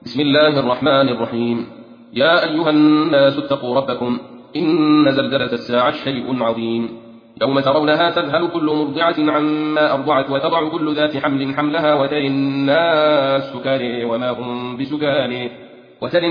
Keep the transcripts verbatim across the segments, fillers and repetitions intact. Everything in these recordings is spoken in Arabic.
بسم الله الرحمن الرحيم. يا أيها الناس اتقوا ربكم، إن زلزلة الساعة شيء عظيم، يوم ترونها تذهل كل مرضعة عما أرضعت وتضع كل ذات حمل حملها وترى الناس سكارى وما هم بسكارى وترى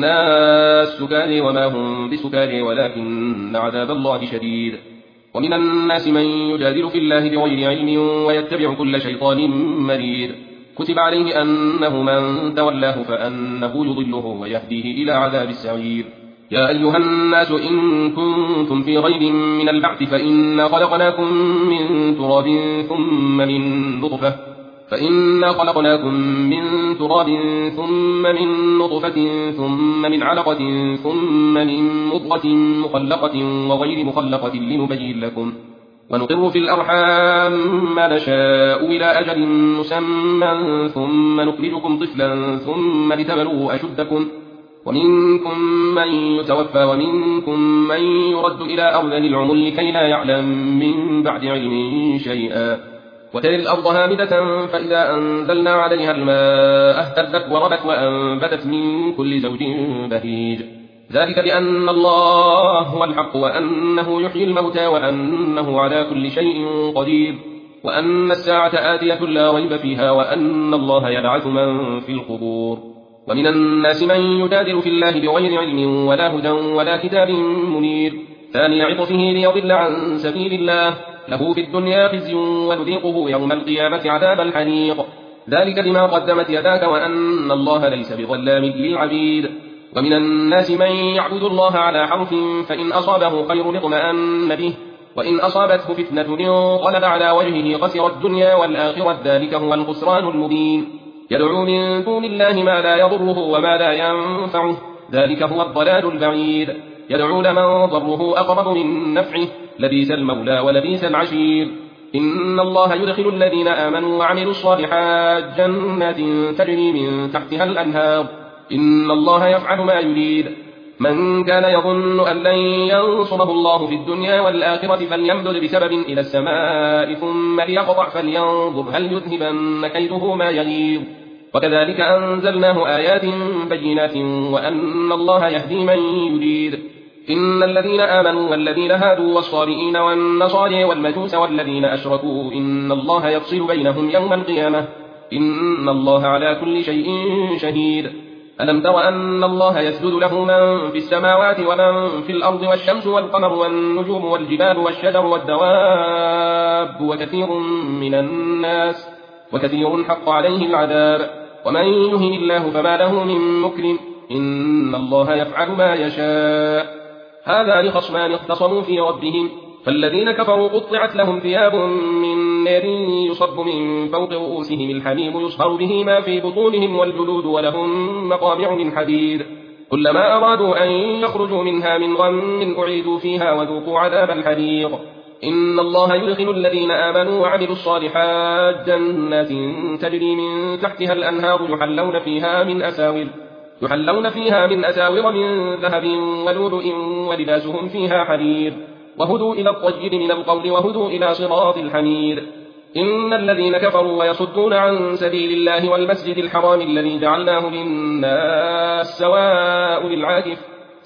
الناس سكارى وما هم بسكارى ولكن عذاب الله شديد. ومن الناس من يجادل في الله بغير علم ويتبع كل شيطان مريد، كتب عليه أنه من تولاه فأنه يضله ويهديه إلى عذاب السعير. يا أيها الناس إن كنتم في ريب من البعث فإنا خلقناكم من تراب ثم من نطفة فإنا خلقناكم من تراب ثم من نطفة ثم من علقة ثم من مضغة مخلقة وغير مخلقة لنبين لكم، ونقر في الأرحام ما نشاء إلى أجل مسمى ثم نخرجكم طفلا ثم لتبلغوا أشدكم، ومنكم من يتوفى ومنكم من يرد إلى أرذل العمر لكي لا يعلم من بعد علم شيئا. وترى الأرض هامدة فإذا أنزلنا عليها الماء اهتزت وربت وأنبتت من كل زوج بهيج، ذلك بأن الله هو الحق وأنه يحيي الموتى وأنه على كل شيء قدير وأن الساعة آتية لا ريب فيها وأن الله يبعث من في القبور. ومن الناس من يجادل في الله بغير علم ولا هدى ولا كتاب منير، ثاني عطفه ليضل عن سبيل الله، له في الدنيا خزي ونذيقه يوم القيامة عذاب الحريق، ذلك بما قدمت يداك وأن الله ليس بظلام للعبيد. ومن الناس من يعبد الله على حرف فإن أصابه خير اطمأن به وإن أصابته فتنة انقلب على وجهه خسر الدنيا والآخرة، ذلك هو الخسران المبين. يدعو من دون الله ما لا يضره وما لا ينفعه، ذلك هو الضلال البعيد. يدعو لمن ضره أقرب من نفعه، لبئس المولى ولبئس العشير. إن الله يدخل الذين آمنوا وعملوا الصالحات جنات تجري من تحتها الأنهار، إن الله يفعل ما يريد. من كان يظن أن لن ينصره الله في الدنيا والآخرة فليمدد بسبب إلى السماء ثم ليقطع فلينظر هل يذهبن كيده ما يغيظ. وكذلك أنزلناه آيات بينات وأن الله يهدي من يريد. إن الذين آمنوا والذين هادوا والصابئين والنصارى والمجوس والذين أشركوا إن الله يفصل بينهم يوم القيامة، إن الله على كل شيء شهيد. ألم تر أن الله يسجد له من في السماوات ومن في الأرض والشمس والقمر والنجوم والجبال والشجر والدواب وكثير من الناس وكثير حق عليه العذاب، ومن يهن الله فما له من مكرم، إن الله يفعل ما يشاء. هذان خصمان اختصموا في ربهم، فالذين كفروا قطعت لهم ثياب من نار يصب من فوق رؤوسهم الحميم يصهر به ما في بطونهم والجلود ولهم مقامع من حديد، كلما أرادوا أن يخرجوا منها من غم أعيدوا فيها وذوقوا عذاب الحريق. إن الله يدخل الذين آمنوا وعملوا الصالحات جنات تجري من تحتها الأنهار يحلون فيها من أساور يحلون فيها من أساور من ذهب ولؤلؤ ولباسهم فيها حرير، وهدوا إلى الطيب من القول وهدوا إلى صراط الحميد. إن الذين كفروا ويصدون عن سبيل الله والمسجد الحرام الذي جعلناه للناس سواء للعاكف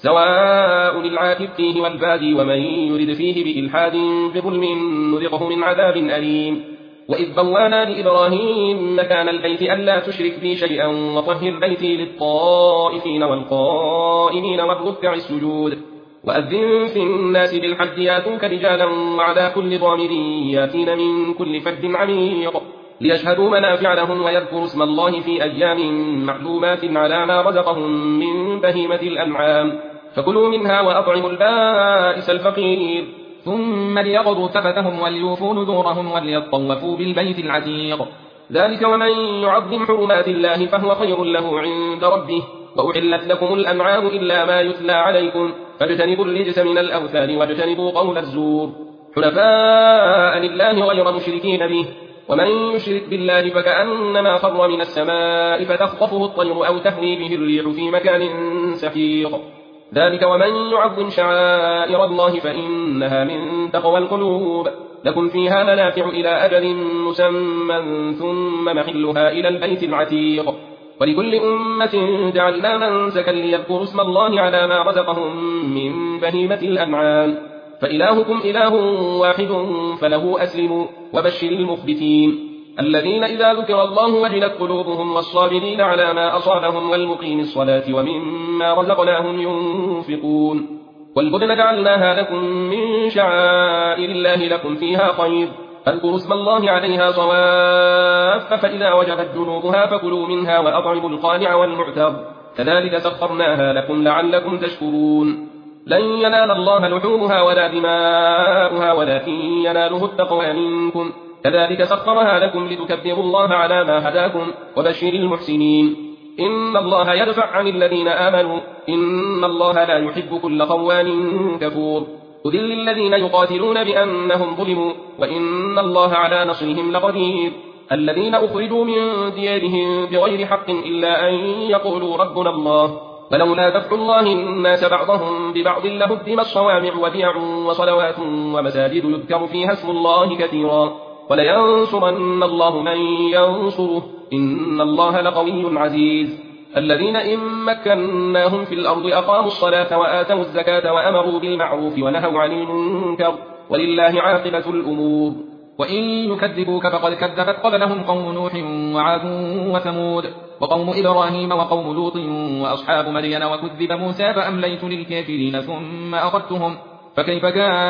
سواء للعاكف فيه والبادي ومن يرد فيه بإلحاد بظلم نذقه من عذاب أليم. وإذ بوانا لإبراهيم مكان البيت ألا تشرك بي شيئا وطهر بيتي للطائفين والقائمين والركع السجود، وأذن في الناس بالحج ياتوك رجالا وعلى كل ضامر ياتين من كل فج عميق ليشهدوا منافع لهم ويذكروا اسم الله في أيام معلومات على ما رزقهم من بهيمة الأنعام، فكلوا منها وأطعموا البائس الفقير ثم ليقضوا تفتهم وليوفوا نذورهم وليطوفوا بالبيت العتيق، ذلك ومن يعظم حرمات الله فهو خير له عند ربه. وأحلت لكم الأنعام إلا ما يتلى عليكم فاجتنبوا الرجس من الأوثان واجتنبوا قول الزور حنفاء لله غير مشركين به، ومن يشرك بالله فكأنما خر من السماء فتخطفه الطير أو تهوي به الريح في مكان سحيق، ذلك ومن يعظم شعائر الله فإنها من تقوى القلوب. لكم فيها منافع إلى أجل مسمى ثم محلها إلى البيت العتيق. ولكل أمة جعلنا منسكا ليذكروا اسم الله على ما رزقهم من بهيمة الأنعام فإلهكم إله واحد فله أسلموا وبشر المخبتين الذين إذا ذكر الله وجلت قلوبهم والصابرين على ما أصابهم والمقيم الصلاة ومما رزقناهم ينفقون والبدن جعلناها لكم من شعائر الله لكم فيها خير فاذكروا اسم الله عليها صواف فإذا وجبت جنوبها فكلوا منها وأطعموا القانع والمعتر كذلك سخرناها لكم لعلكم تشكرون لن ينال الله لحومها ولا دماؤها ولكن يناله التقوى منكم كذلك سخرها لكم لتكبروا الله على ما هداكم وبشر المحسنين إن الله يدفع عن الذين آمنوا إن الله لا يحب كل خوان كفور أذل الذين يقاتلون بأنهم ظلموا وإن الله على نصرهم لقدير الذين أخرجوا من ديارهم بغير حق إلا أن يقولوا ربنا الله ولولا دفع الله الناس بعضهم ببعض لهدمت صوامع وبيع وصلوات ومساجد يذكر فيها اسم الله كثيرا ولينصرن الله من ينصره إن الله لقوي عزيز الذين إن مكناهم في الأرض أقاموا الصلاة وآتوا الزكاة وأمروا بالمعروف ونهوا عن المنكر ولله عاقبة الأمور وإن يكذبوك فقد كذبت قبلهم قوم نوح وعاد وثمود وقوم إبراهيم وقوم لوط وأصحاب مدين وكذب موسى فأمليت للكافرين ثم أخذتهم فكيف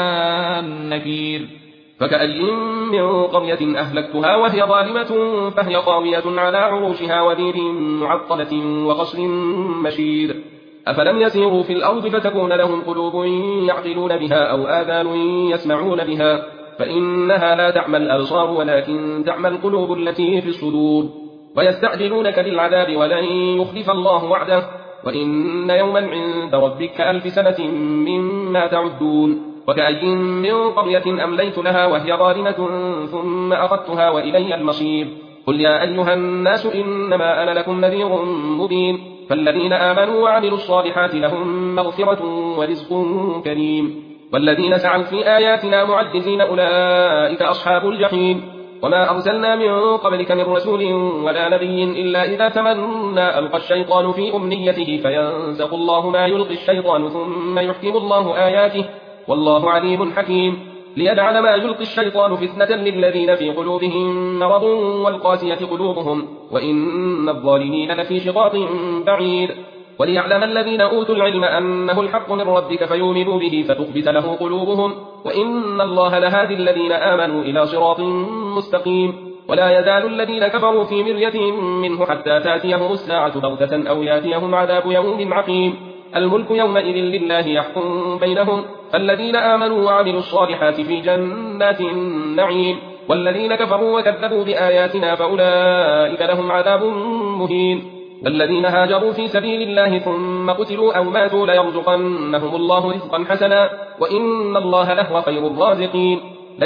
كان نكير فكأي من قرية أهلكتها وهي ظالمة فهي خاوية على عروشها وبير معطلة وقصر مشيد أفلم يسيروا في الأرض فتكون لهم قلوب يعقلون بها أو آذان يسمعون بها فإنها لا تعمى الأبصار ولكن تعمى القلوب التي في الصدور ويستعجلونك بالعذاب ولن يخلف الله وعده وإن يوما عند ربك كألف سنة مما تعدون وكأي من قرية أمليت لها وهي ظالمة ثم أخذتها وإلي المصير قل يا أيها الناس إنما أنا لكم نذير مبين فالذين آمنوا وعملوا الصالحات لهم مغفرة ورزق كريم والذين سعوا في آياتنا معجزين أولئك أصحاب الجحيم وما أرسلنا من قبلك من رسول ولا نبي إلا إذا تمنى ألقى الشيطان في أمنيته فينسخ الله ما يلقي الشيطان ثم يحكم الله آياته والله عليم حكيم ليجعل ما يلقي الشيطان فتنة للذين في قلوبهم مرض والقاسية قلوبهم وإن الظالمين لفي شقاق بعيد وليعلم الذين أوتوا العلم أنه الحق من ربك فيؤمنوا به فتخبت له قلوبهم وإن الله لهادي الذين آمنوا إلى صراط مستقيم ولا يزال الذين كفروا في مرية منه حتى تأتيهم الساعة بغتة أو يأتيهم عذاب يوم عقيم الملك يومئذ لله يحكم بينهم فالذين آمنوا وعملوا الصالحات في جنات النعيم والذين كفروا وكذبوا بآياتنا فأولئك لهم عذاب مهين والذين هاجروا في سبيل الله ثم قتلوا أو ماتوا ليرزقنهم الله رزقا حسنا وإن الله لهو خير الرازقين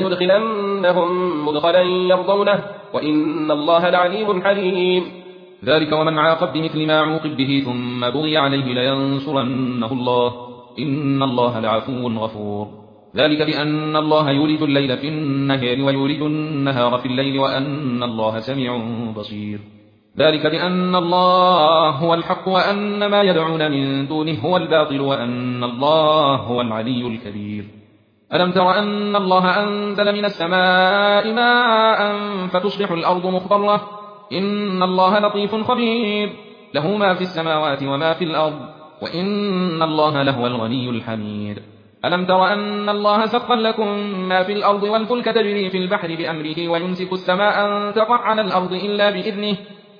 لندخلنهم مدخلا يرضونه وإن الله لعليم حليم ذلك ومن عاقب بمثل ما عوقب به ثم بغي عليه لينصرنه الله إن الله لعفو غفور ذلك بأن الله يولج الليل في النهار ويولج النهار في الليل وأن الله سميع بصير ذلك بأن الله هو الحق وأن ما يدعون من دونه هو الباطل وأن الله هو العلي الكبير ألم تر أن الله أنزل من السماء ماء فتصبح الأرض مخضرة إن الله لطيف خبير له ما في السماوات وما في الأرض وإن الله لهو الغني الحميد ألم تر أن الله سخر لكم ما في الأرض والفلك تجري في البحر بأمره ويمسك السماء أن تقع على الأرض إلا بإذنه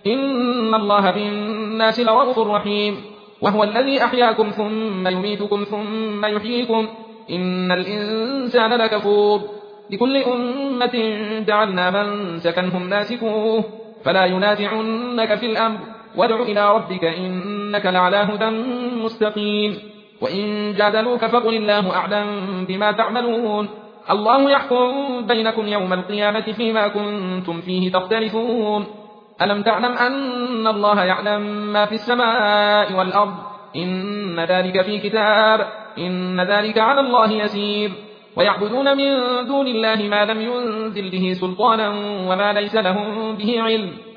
إن الله بالناس لرؤوف رحيم وهو الذي أحياكم ثم يميتكم ثم يحييكم إن الإنسان لكفور لكل أمة جعلنا منسكا هم ناسكوه فلا ينازعنك في الأمر وادع إلى ربك إنك لعلى هدى مستقيم وإن جادلوك فقل الله أعلم بما تعملون الله يحكم بينكم يوم القيامة فيما كنتم فيه تختلفون ألم تعلم أن الله يعلم ما في السماء والأرض إن ذلك في كتاب إن ذلك على الله يسير ويعبدون من دون الله ما لم ينزل به سلطانا وما ليس لهم به علم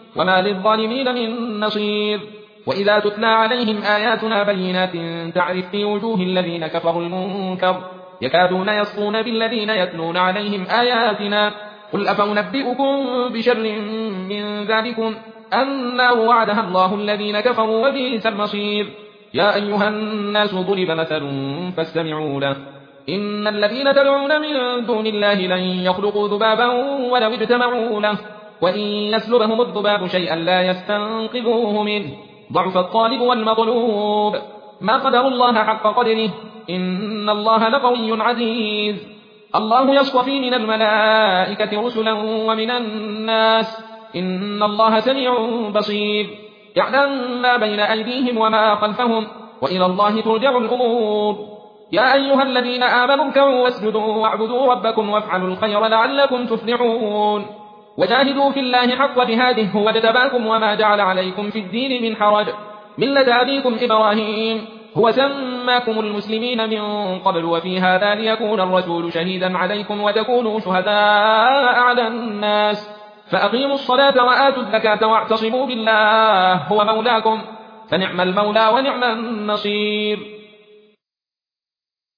وما للظالمين من نصير. وإذا تتلى عليهم آياتنا بينات تعرف في وجوه الذين كفروا المنكر يكادون يسطون بالذين يتلون عليهم آياتنا قل أفأنبئكم بشر من ذلكم النار وعدها الله الذين كفروا وبئس المصير. يا أيها الناس ضرب مثل فاستمعوا له إن الذين تدعون من دون الله لن يخلقوا ذبابا ولو اجتمعوا له وإن يسلبهم الذباب شيئا لا يستنقذوه منه ضعف الطالب والمطلوب ما قدر الله حق قدره إن الله لقوي عزيز. الله يصطفي من الملائكة رسلا ومن الناس إن الله سميع بصير. يعلم ما بين أيديهم وما خلفهم وإلى الله ترجع الأمور. يا أيها الذين آمنوا اركعوا واسجدوا واعبدوا ربكم وافعلوا الخير لعلكم تفلحون. وجاهدوا في الله حق جهاده هو اجتباكم وما جعل عليكم في الدين من حرج ملة أبيكم إبراهيم هو سماكم المسلمين من قبل وفي هذا ليكون الرسول شهيدا عليكم وتكونوا شهداء على الناس فأقيموا الصلاة وآتوا الزكاة واعتصموا بالله هو مولاكم فنعم المولى ونعم النصير.